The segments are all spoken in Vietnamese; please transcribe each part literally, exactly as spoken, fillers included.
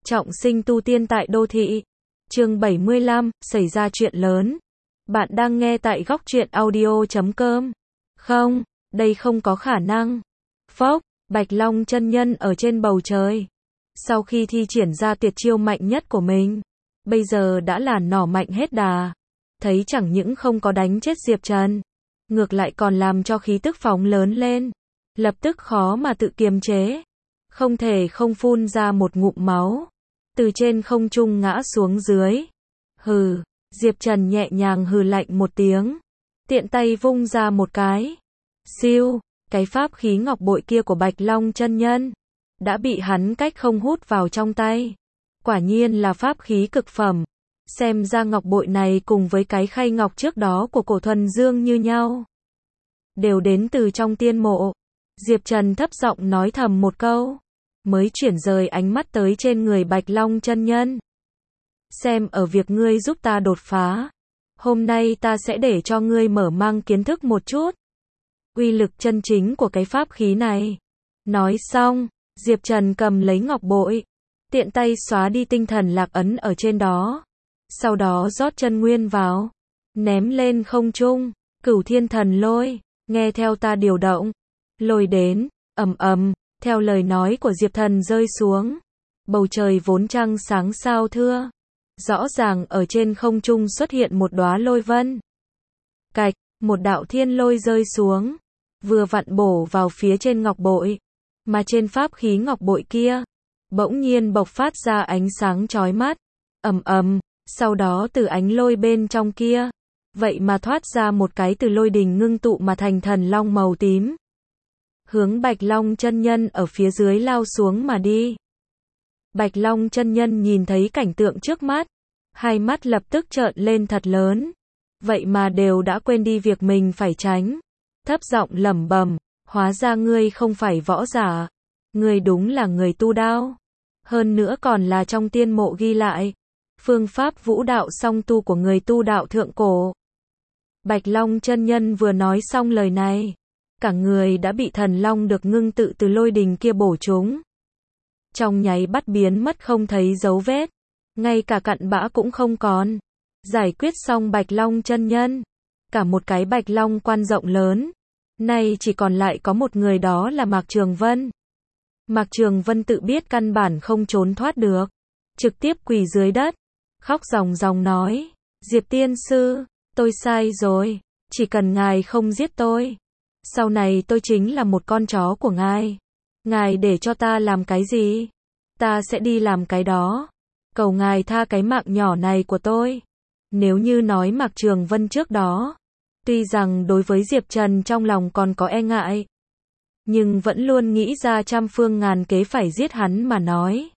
Trọng sinh tu tiên tại đô thị. Chương bảy mươi lăm, xảy ra chuyện lớn. Bạn đang nghe tại góc truyện audio chấm com. Không, đây không có khả năng. Phốc, Bạch Long chân nhân ở trên bầu trời. Sau khi thi triển ra tuyệt chiêu mạnh nhất của mình, bây giờ đã là nỏ mạnh hết đà. Thấy chẳng những không có đánh chết Diệp Trần, ngược lại còn làm cho khí tức phóng lớn lên. Lập tức khó mà tự kiềm chế. Không thể không phun ra một ngụm máu. Từ trên không trung ngã xuống dưới. Hừ, Diệp Trần nhẹ nhàng hừ lạnh một tiếng. Tiện tay vung ra một cái. Siêu, cái pháp khí ngọc bội kia của Bạch Long chân nhân đã bị hắn cách không hút vào trong tay. Quả nhiên là pháp khí cực phẩm. Xem ra ngọc bội này cùng với cái khay ngọc trước đó của Cổ Thuần Dương như nhau, đều đến từ trong tiên mộ. Diệp Trần thấp giọng nói thầm một câu, mới chuyển rời ánh mắt tới trên người Bạch Long chân nhân. Xem ở việc ngươi giúp ta đột phá, hôm nay ta sẽ để cho ngươi mở mang kiến thức một chút uy lực chân chính của cái pháp khí này. Nói xong, Diệp Trần cầm lấy ngọc bội, tiện tay xóa đi tinh thần lạc ấn ở trên đó. Sau đó rót chân nguyên vào, ném lên không trung. Cửu Thiên Thần Lôi, nghe theo ta điều động. Lôi đến, ầm ầm, theo lời nói của Diệp Thần rơi xuống. Bầu trời vốn trăng sáng sao thưa, rõ ràng ở trên không trung xuất hiện một đóa lôi vân. Cạch, một đạo thiên lôi rơi xuống, vừa vặn bổ vào phía trên ngọc bội, mà trên pháp khí ngọc bội kia, bỗng nhiên bộc phát ra ánh sáng chói mắt. Ầm ầm, sau đó từ ánh lôi bên trong kia, vậy mà thoát ra một cái từ lôi đình ngưng tụ mà thành thần long màu tím, hướng Bạch Long chân nhân ở phía dưới lao xuống mà đi. Bạch Long chân nhân nhìn thấy cảnh tượng trước mắt, hai mắt lập tức trợn lên thật lớn. Vậy mà đều đã quên đi việc mình phải tránh. Thấp giọng lẩm bẩm, hóa ra ngươi không phải võ giả, ngươi đúng là người tu đao. Hơn nữa còn là trong tiên mộ ghi lại phương pháp vũ đạo song tu của người tu đạo thượng cổ. Bạch Long chân nhân vừa nói xong lời này, cả người đã bị thần long được ngưng tự từ lôi đình kia bổ trúng. Trong nháy bắt biến mất không thấy dấu vết, ngay cả cặn bã cũng không còn. Giải quyết xong Bạch Long chân nhân, cả một cái Bạch Long quan rộng lớn, nay chỉ còn lại có một người, đó là Mạc Trường Vân. Mạc Trường Vân tự biết căn bản không trốn thoát được, trực tiếp quỳ dưới đất, khóc ròng ròng nói, Diệp tiên sư, tôi sai rồi, chỉ cần ngài không giết tôi, sau này tôi chính là một con chó của ngài. Ngài để cho ta làm cái gì, ta sẽ đi làm cái đó. Cầu ngài tha cái mạng nhỏ này của tôi. Nếu như nói Mạc Trường Vân trước đó, tuy rằng đối với Diệp Trần trong lòng còn có e ngại, nhưng vẫn luôn nghĩ ra trăm phương ngàn kế phải giết hắn mà nói.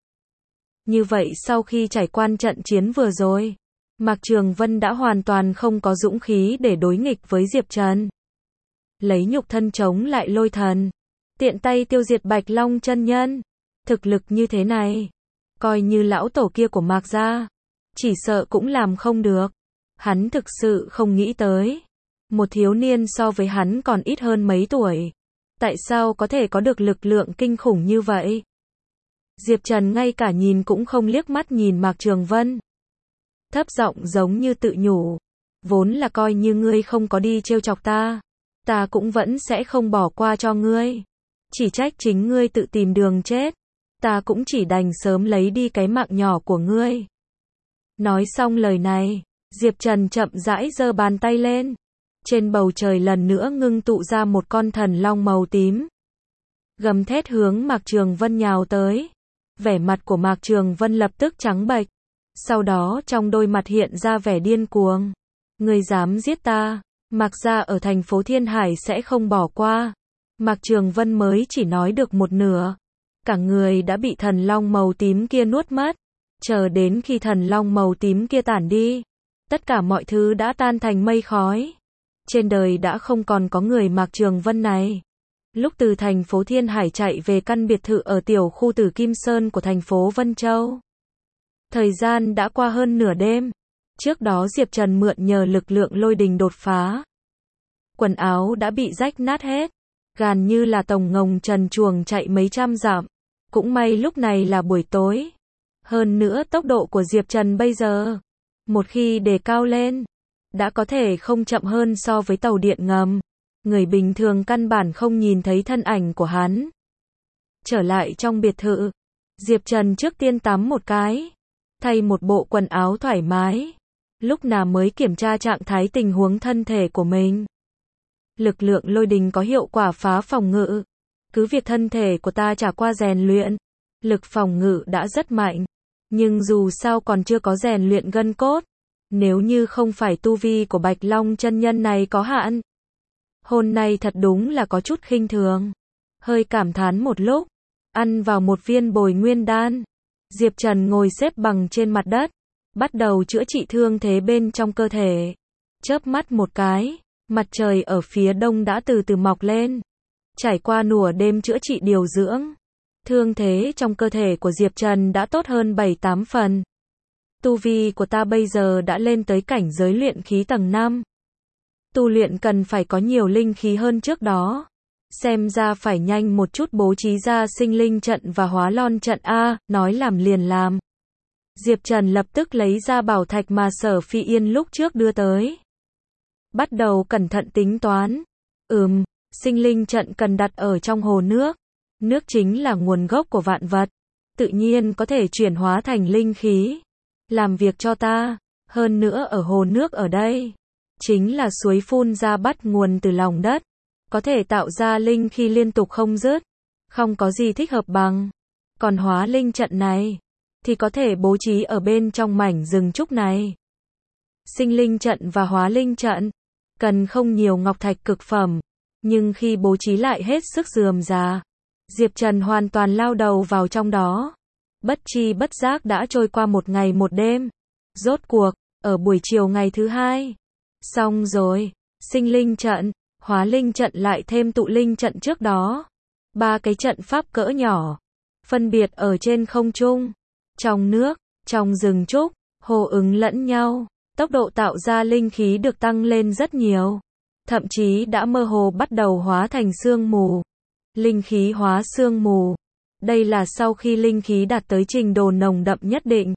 Như vậy sau khi trải qua trận chiến vừa rồi, Mạc Trường Vân đã hoàn toàn không có dũng khí để đối nghịch với Diệp Trần. Lấy nhục thân chống lại lôi thần, tiện tay tiêu diệt Bạch Long chân nhân. Thực lực như thế này, coi như lão tổ kia của Mạc gia, chỉ sợ cũng làm không được. Hắn thực sự không nghĩ tới, một thiếu niên so với hắn còn ít hơn mấy tuổi, tại sao có thể có được lực lượng kinh khủng như vậy. Diệp Trần ngay cả nhìn cũng không liếc mắt nhìn Mạc Trường Vân, thấp giọng giống như tự nhủ, vốn là coi như ngươi không có đi trêu chọc ta, ta cũng vẫn sẽ không bỏ qua cho ngươi. Chỉ trách chính ngươi tự tìm đường chết, ta cũng chỉ đành sớm lấy đi cái mạng nhỏ của ngươi. Nói xong lời này, Diệp Trần chậm rãi giơ bàn tay lên. Trên bầu trời lần nữa ngưng tụ ra một con thần long màu tím, gầm thét hướng Mạc Trường Vân nhào tới. Vẻ mặt của Mạc Trường Vân lập tức trắng bệch, sau đó trong đôi mặt hiện ra vẻ điên cuồng. Ngươi dám giết ta, Mạc gia ở thành phố Thiên Hải sẽ không bỏ qua. Mạc Trường Vân mới chỉ nói được một nửa, cả người đã bị thần long màu tím kia nuốt mất. Chờ đến khi thần long màu tím kia tản đi, tất cả mọi thứ đã tan thành mây khói. Trên đời đã không còn có người Mạc Trường Vân này. Lúc từ thành phố Thiên Hải chạy về căn biệt thự ở tiểu khu Tử Kim Sơn của thành phố Vân Châu, thời gian đã qua hơn nửa đêm. Trước đó Diệp Trần mượn nhờ lực lượng lôi đình đột phá, quần áo đã bị rách nát hết, gàn như là tổng ngồng trần truồng chạy mấy trăm dặm. Cũng may lúc này là buổi tối, Hơn nữa tốc độ của Diệp Trần bây giờ, một khi đề cao lên, đã có thể không chậm hơn so với tàu điện ngầm. Người bình thường căn bản không nhìn thấy thân ảnh của hắn. Trở lại trong biệt thự, Diệp Trần trước tiên tắm một cái, thay một bộ quần áo thoải mái, lúc nào mới kiểm tra trạng thái tình huống thân thể của mình. Lực lượng lôi đình có hiệu quả phá phòng ngự. Cứ việc thân thể của ta trải qua rèn luyện, lực phòng ngự đã rất mạnh, nhưng dù sao còn chưa có rèn luyện gân cốt. Nếu như không phải tu vi của Bạch Long chân nhân này có hạn, hôm nay thật đúng là có chút khinh thường. Hơi cảm thán một lúc, ăn vào một viên bồi nguyên đan, Diệp Trần ngồi xếp bằng trên mặt đất, bắt đầu chữa trị thương thế bên trong cơ thể. Chớp mắt một cái, mặt trời ở phía đông đã từ từ mọc lên. Trải qua nửa đêm chữa trị điều dưỡng, thương thế trong cơ thể của Diệp Trần đã tốt hơn bảy tám phần. Tu vi của ta bây giờ đã lên tới cảnh giới luyện khí tầng năm. Tu luyện cần phải có nhiều linh khí hơn trước đó. Xem ra phải nhanh một chút bố trí ra sinh linh trận và hóa lon trận A, nói làm liền làm. Diệp Trần lập tức lấy ra bảo thạch mà Sở Phi Yên lúc trước đưa tới. Bắt đầu cẩn thận tính toán. Ừm, sinh linh trận cần đặt ở trong hồ nước. Nước chính là nguồn gốc của vạn vật. Tự nhiên có thể chuyển hóa thành linh khí. Làm việc cho ta. Hơn nữa ở hồ nước ở đây, chính là suối phun ra bắt nguồn từ lòng đất. Có thể tạo ra linh khí liên tục không dứt. Không có gì thích hợp bằng. Còn hóa linh trận này, thì có thể bố trí ở bên trong mảnh rừng trúc này. Sinh linh trận và hóa linh trận, cần không nhiều ngọc thạch cực phẩm. Nhưng khi bố trí lại hết sức rườm rà. Diệp Trần hoàn toàn lao đầu vào trong đó. Bất chi bất giác đã trôi qua một ngày một đêm. Rốt cuộc, ở buổi chiều ngày thứ hai. Xong rồi, sinh linh trận, hóa linh trận lại thêm tụ linh trận trước đó. Ba cái trận pháp cỡ nhỏ, phân biệt ở trên không trung, trong nước, trong rừng trúc, hô ứng lẫn nhau. Tốc độ tạo ra linh khí được tăng lên rất nhiều. Thậm chí đã mơ hồ bắt đầu hóa thành sương mù. Linh khí hóa sương mù. Đây là sau khi linh khí đạt tới trình độ nồng đậm nhất định,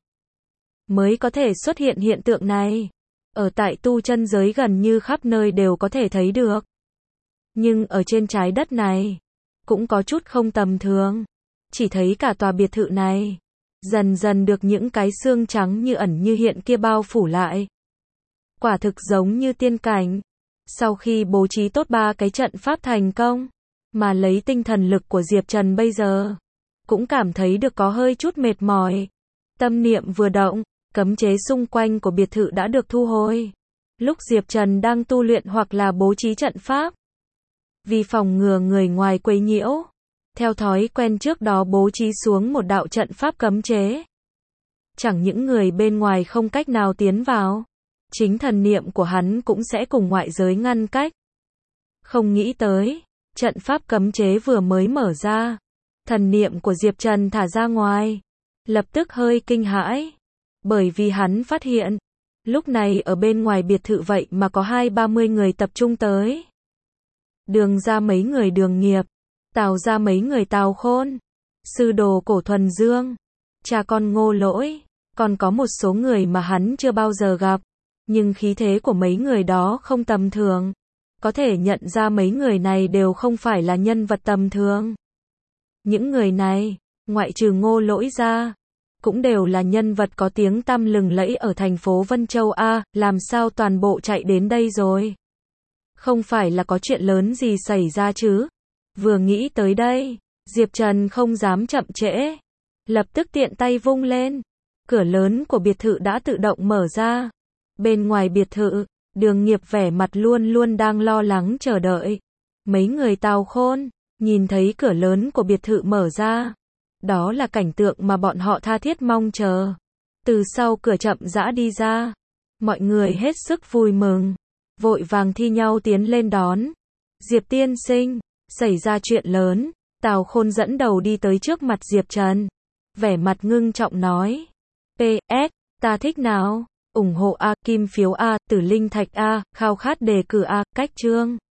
mới có thể xuất hiện hiện tượng này. Ở tại tu chân giới gần như khắp nơi đều có thể thấy được. Nhưng ở trên trái đất này, cũng có chút không tầm thường. Chỉ thấy cả tòa biệt thự này, dần dần được những cái xương trắng như ẩn như hiện kia bao phủ lại. Quả thực giống như tiên cảnh. Sau khi bố trí tốt ba cái trận pháp thành công, mà lấy tinh thần lực của Diệp Trần bây giờ, cũng cảm thấy được có hơi chút mệt mỏi. Tâm niệm vừa động, cấm chế xung quanh của biệt thự đã được thu hồi. Lúc Diệp Trần đang tu luyện hoặc là bố trí trận pháp, vì phòng ngừa người ngoài quấy nhiễu, theo thói quen trước đó bố trí xuống một đạo trận pháp cấm chế. Chẳng những người bên ngoài không cách nào tiến vào, chính thần niệm của hắn cũng sẽ cùng ngoại giới ngăn cách. Không nghĩ tới, trận pháp cấm chế vừa mới mở ra, thần niệm của Diệp Trần thả ra ngoài, lập tức hơi kinh hãi, bởi vì hắn phát hiện, lúc này ở bên ngoài biệt thự vậy mà có hai ba mươi người tập trung tới. Đường ra mấy người Đường Nghiệp, Tào ra mấy người Tào Khôn, sư đồ Cổ Thuần Dương, cha con Ngô Lỗi, còn có một số người mà hắn chưa bao giờ gặp, nhưng khí thế của mấy người đó không tầm thường. Có thể nhận ra mấy người này đều không phải là nhân vật tầm thường. Những người này, ngoại trừ Ngô Lỗi ra, cũng đều là nhân vật có tiếng tăm lừng lẫy ở thành phố Vân Châu A, làm sao toàn bộ chạy đến đây rồi? Không phải là có chuyện lớn gì xảy ra chứ? Vừa nghĩ tới đây, Diệp Trần không dám chậm trễ. Lập tức tiện tay vung lên. Cửa lớn của biệt thự đã tự động mở ra. Bên ngoài biệt thự, Đường Nghiệp vẻ mặt luôn luôn đang lo lắng chờ đợi. Mấy người Tào Khôn, nhìn thấy cửa lớn của biệt thự mở ra. Đó là cảnh tượng mà bọn họ tha thiết mong chờ. Từ sau cửa chậm rãi đi ra. Mọi người hết sức vui mừng. Vội vàng thi nhau tiến lên đón. Diệp tiên sinh, xảy ra chuyện lớn. Tào Khôn dẫn đầu đi tới trước mặt Diệp Trần. Vẻ mặt ngưng trọng nói. pê ét, ta thích nào? ủng hộ A, kim phiếu A, tử linh thạch A, khao khát đề cử A, cách chương.